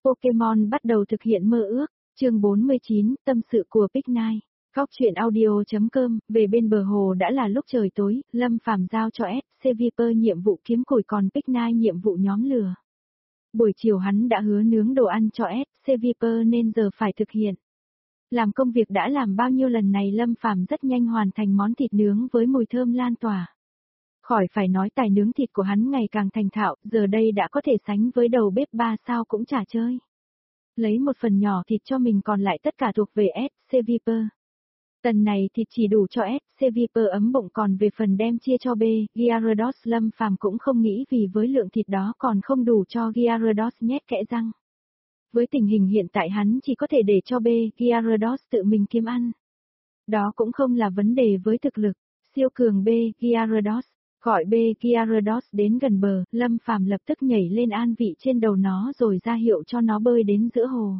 Pokemon bắt đầu thực hiện mơ ước, chương 49, tâm sự của Picnic. Góc truyện audio.com, về bên bờ hồ đã là lúc trời tối, Lâm Phàm giao cho SC Viper nhiệm vụ kiếm củi còn Picnic nhiệm vụ nhóm lửa. Buổi chiều hắn đã hứa nướng đồ ăn cho SC Viper nên giờ phải thực hiện. Làm công việc đã làm bao nhiêu lần này Lâm Phàm rất nhanh hoàn thành món thịt nướng với mùi thơm lan tỏa. Khỏi phải nói tài nướng thịt của hắn ngày càng thành thạo, giờ đây đã có thể sánh với đầu bếp 3 sao cũng chả chơi. Lấy một phần nhỏ thịt cho mình còn lại tất cả thuộc về SC Viper. Tần này thịt chỉ đủ cho SC Viper ấm bụng còn về phần đem chia cho B, Gyarados Lâm Phàm cũng không nghĩ vì với lượng thịt đó còn không đủ cho Gyarados nhét kẽ răng. Với tình hình hiện tại hắn chỉ có thể để cho B, Gyarados tự mình kiếm ăn. Đó cũng không là vấn đề với thực lực, siêu cường B, Gyarados. Gọi B Gyarados đến gần bờ, Lâm Phàm lập tức nhảy lên an vị trên đầu nó rồi ra hiệu cho nó bơi đến giữa hồ.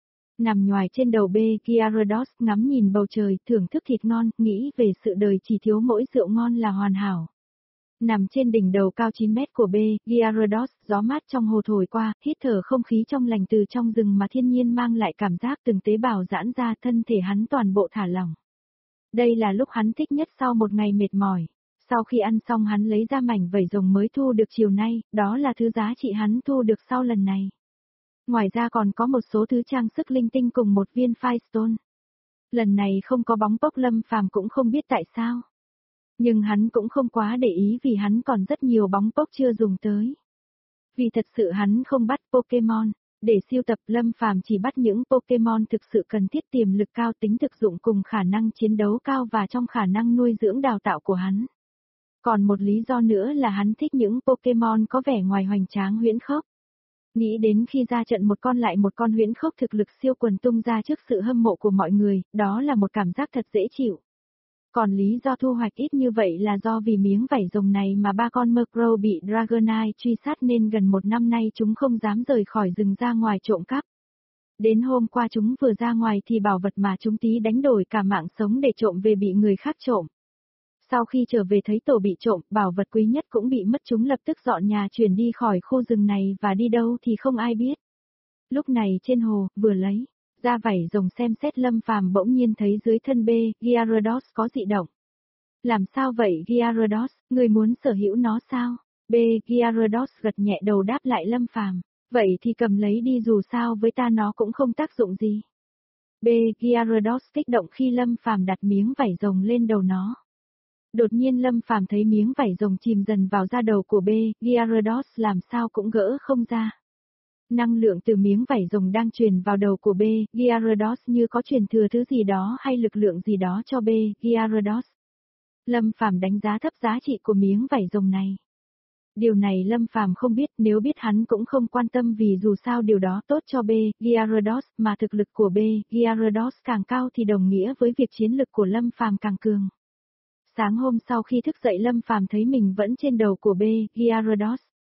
Nằm nhoài trên đầu B Gyarados ngắm nhìn bầu trời, thưởng thức thịt ngon, nghĩ về sự đời chỉ thiếu mỗi rượu ngon là hoàn hảo. Nằm trên đỉnh đầu cao 9 mét của B Gyarados, gió mát trong hồ thổi qua, hít thở không khí trong lành từ trong rừng mà thiên nhiên mang lại cảm giác từng tế bào giãn ra, thân thể hắn toàn bộ thả lỏng. Đây là lúc hắn thích nhất sau một ngày mệt mỏi. Sau khi ăn xong hắn lấy ra mảnh vảy rồng mới thu được chiều nay, đó là thứ giá trị hắn thu được sau lần này. Ngoài ra còn có một số thứ trang sức linh tinh cùng một viên Firestone. Lần này không có bóng pốc Lâm Phàm cũng không biết tại sao. Nhưng hắn cũng không quá để ý vì hắn còn rất nhiều bóng pốc chưa dùng tới. Vì thật sự hắn không bắt Pokemon. Để siêu tập Lâm Phàm chỉ bắt những Pokemon thực sự cần thiết tiềm lực cao tính thực dụng cùng khả năng chiến đấu cao và trong khả năng nuôi dưỡng đào tạo của hắn. Còn một lý do nữa là hắn thích những Pokemon có vẻ ngoài hoành tráng huyễn khốc. Nghĩ đến khi ra trận một con lại một con huyễn khốc thực lực siêu quần tung ra trước sự hâm mộ của mọi người, đó là một cảm giác thật dễ chịu. Còn lý do thu hoạch ít như vậy là do vì miếng vảy rồng này mà 3 con Murkrow bị Dragonite truy sát nên gần 1 năm nay chúng không dám rời khỏi rừng ra ngoài trộm cắp. Đến hôm qua chúng vừa ra ngoài thì bảo vật mà chúng tí đánh đổi cả mạng sống để trộm về bị người khác trộm. Sau khi trở về thấy tổ bị trộm, bảo vật quý nhất cũng bị mất chúng lập tức dọn nhà chuyển đi khỏi khu rừng này và đi đâu thì không ai biết. Lúc này trên hồ, vừa lấy ra vảy rồng xem xét Lâm Phàm bỗng nhiên thấy dưới thân B, Gyarados có dị động. Làm sao vậy Gyarados, người muốn sở hữu nó sao? B, Gyarados gật nhẹ đầu đáp lại Lâm Phàm, vậy thì cầm lấy đi dù sao với ta nó cũng không tác dụng gì. B, Gyarados kích động khi Lâm Phàm đặt miếng vảy rồng lên đầu nó. Đột nhiên Lâm Phàm thấy miếng vảy rồng chìm dần vào da đầu của B, Gyarados làm sao cũng gỡ không ra. Năng lượng từ miếng vảy rồng đang truyền vào đầu của B, Gyarados như có truyền thừa thứ gì đó hay lực lượng gì đó cho B, Gyarados. Lâm Phàm đánh giá thấp giá trị của miếng vảy rồng này. Điều này Lâm Phàm không biết, nếu biết hắn cũng không quan tâm vì dù sao điều đó tốt cho B, Gyarados, mà thực lực của B, Gyarados càng cao thì đồng nghĩa với việc chiến lực của Lâm Phàm càng cường. Sáng hôm sau khi thức dậy Lâm Phàm thấy mình vẫn trên đầu của B, Gyarados.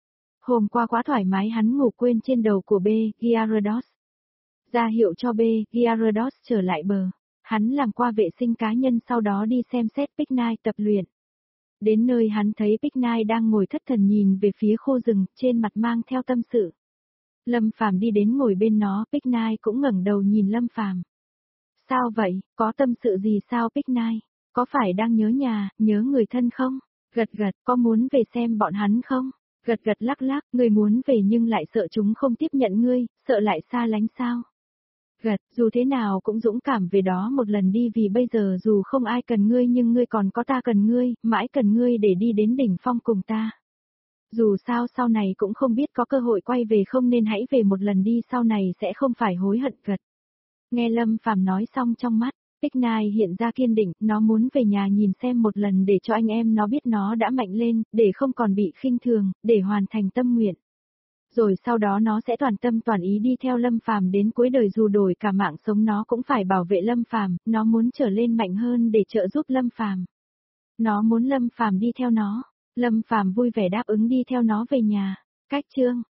Hôm qua quá thoải mái hắn ngủ quên trên đầu của B, Gyarados. Ra hiệu cho B, Gyarados trở lại bờ. Hắn làm qua vệ sinh cá nhân sau đó đi xem xét Picnic tập luyện. Đến nơi hắn thấy Picnic đang ngồi thất thần nhìn về phía khu rừng, trên mặt mang theo tâm sự. Lâm Phàm đi đến ngồi bên nó, Picnic cũng ngẩng đầu nhìn Lâm Phàm. Sao vậy, có tâm sự gì sao Picnic? Có phải đang nhớ nhà, nhớ người thân không? Gật gật, có muốn về xem bọn hắn không? Gật gật lắc lắc, ngươi muốn về nhưng lại sợ chúng không tiếp nhận ngươi, sợ lại xa lánh sao? Gật, dù thế nào cũng dũng cảm về đó một lần đi vì bây giờ dù không ai cần ngươi nhưng ngươi còn có ta cần ngươi, mãi cần ngươi để đi đến đỉnh phong cùng ta. Dù sao sau này cũng không biết có cơ hội quay về không nên hãy về một lần đi sau này sẽ không phải hối hận gật. Nghe Lâm Phàm nói xong trong mắt. Picnic hiện ra kiên định, nó muốn về nhà nhìn xem một lần để cho anh em nó biết nó đã mạnh lên, để không còn bị khinh thường, để hoàn thành tâm nguyện. Rồi sau đó nó sẽ toàn tâm toàn ý đi theo Lâm Phàm đến cuối đời dù đổi cả mạng sống nó cũng phải bảo vệ Lâm Phàm, nó muốn trở lên mạnh hơn để trợ giúp Lâm Phàm. Nó muốn Lâm Phàm đi theo nó. Lâm Phàm vui vẻ đáp ứng đi theo nó về nhà. Cách chương